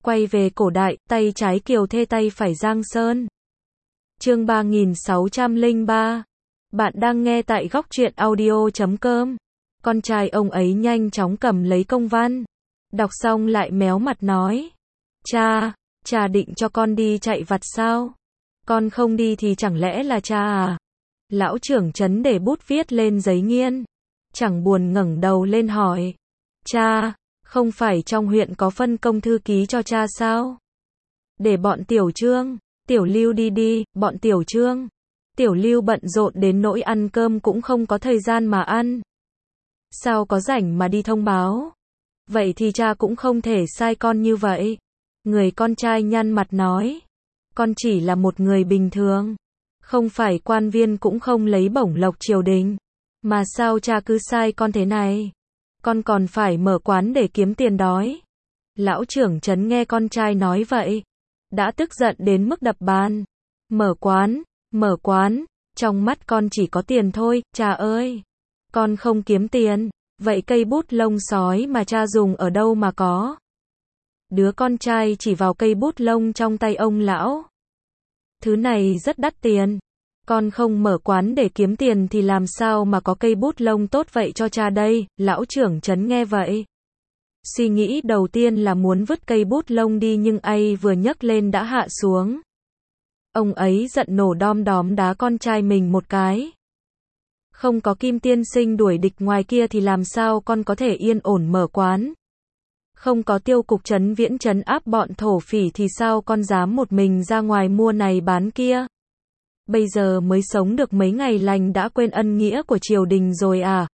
Quay về cổ đại, tay trái Kiều Thê tay phải Giang Sơn. Chương 3603. Bạn đang nghe tại góc truyện audio.com. Con trai ông ấy nhanh chóng cầm lấy công văn. Đọc xong lại méo mặt nói. Cha định cho con đi chạy vặt sao? Con không đi thì chẳng lẽ là cha à? Lão trưởng trấn để bút viết lên giấy nghiên. Chẳng buồn ngẩng đầu lên hỏi. Cha, không phải trong huyện có phân công thư ký cho cha sao? Để bọn Tiểu Trương, Tiểu Lưu đi, bọn Tiểu Trương. Tiểu Lưu bận rộn đến nỗi ăn cơm cũng không có thời gian mà ăn. Sao có rảnh mà đi thông báo? Vậy thì cha cũng không thể sai con như vậy. Người con trai nhăn mặt nói. Con chỉ là một người bình thường. Không phải quan viên cũng không lấy bổng lộc triều đình. Mà sao cha cứ sai con thế này? Con còn phải mở quán để kiếm tiền đói. Lão trưởng trấn nghe con trai nói vậy. Đã tức giận đến mức đập bàn. Mở quán. Trong mắt con chỉ có tiền thôi, cha ơi. Con không kiếm tiền. Vậy cây bút lông sói mà cha dùng ở đâu mà có? Đứa con trai chỉ vào cây bút lông trong tay ông lão. Thứ này rất đắt tiền. Con không mở quán để kiếm tiền thì làm sao mà có cây bút lông tốt vậy cho cha đây? Lão trưởng trấn nghe vậy. Suy nghĩ đầu tiên là muốn vứt cây bút lông đi nhưng ai vừa nhấc lên đã hạ xuống. Ông ấy giận nổ đom đóm đá con trai mình một cái. Không có Kim tiên sinh đuổi địch ngoài kia thì làm sao con có thể yên ổn mở quán? Không có Tiêu cục trấn Viễn trấn áp bọn thổ phỉ thì sao con dám một mình ra ngoài mua này bán kia? Bây giờ mới sống được mấy ngày lành đã quên ân nghĩa của triều đình rồi à?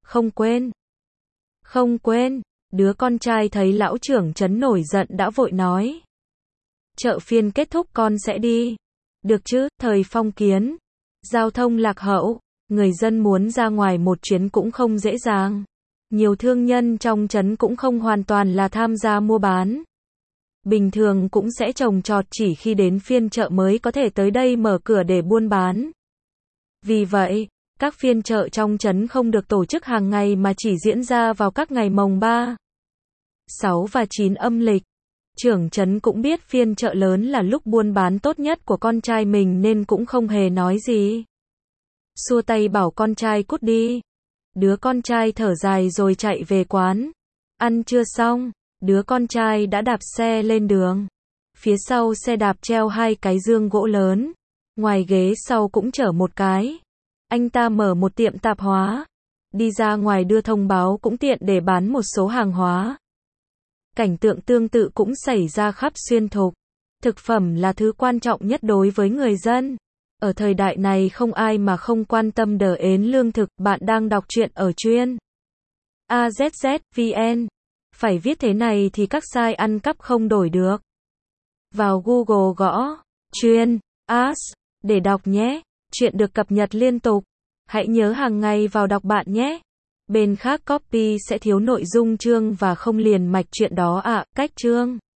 Không quên. Đứa con trai thấy lão trưởng trấn nổi giận đã vội nói. Chợ phiên kết thúc con sẽ đi. Được chứ, thời phong kiến. Giao thông lạc hậu. Người dân muốn ra ngoài một chuyến cũng không dễ dàng. Nhiều thương nhân trong trấn cũng không hoàn toàn là tham gia mua bán. Bình thường cũng sẽ trồng trọt chỉ khi đến phiên chợ mới có thể tới đây mở cửa để buôn bán. Vì vậy, các phiên chợ trong trấn không được tổ chức hàng ngày mà chỉ diễn ra vào các ngày mồng 3, 6 và 9 âm lịch. Trưởng trấn cũng biết phiên chợ lớn là lúc buôn bán tốt nhất của con trai mình nên cũng không hề nói gì. Xua tay bảo con trai cút đi. Đứa con trai thở dài rồi chạy về quán. Ăn chưa xong, đứa con trai đã đạp xe lên đường. Phía sau xe đạp treo 2 cái dương gỗ lớn. Ngoài ghế sau cũng chở một cái. Anh ta mở một tiệm tạp hóa. Đi ra ngoài đưa thông báo cũng tiện để bán một số hàng hóa. Cảnh tượng tương tự cũng xảy ra khắp xuyên thục. Thực phẩm là thứ quan trọng nhất đối với người dân. Ở thời đại này không ai mà không quan tâm đến lương thực. Bạn đang đọc truyện ở chuyên AZZ.vn. Phải viết thế này thì các site ăn cắp không đổi được. Vào Google gõ chuyên AZ để đọc nhé. Chuyện được cập nhật liên tục. Hãy nhớ hàng ngày vào đọc bạn nhé. Bên khác copy sẽ thiếu nội dung chương và không liền mạch chuyện đó ạ. Cách chương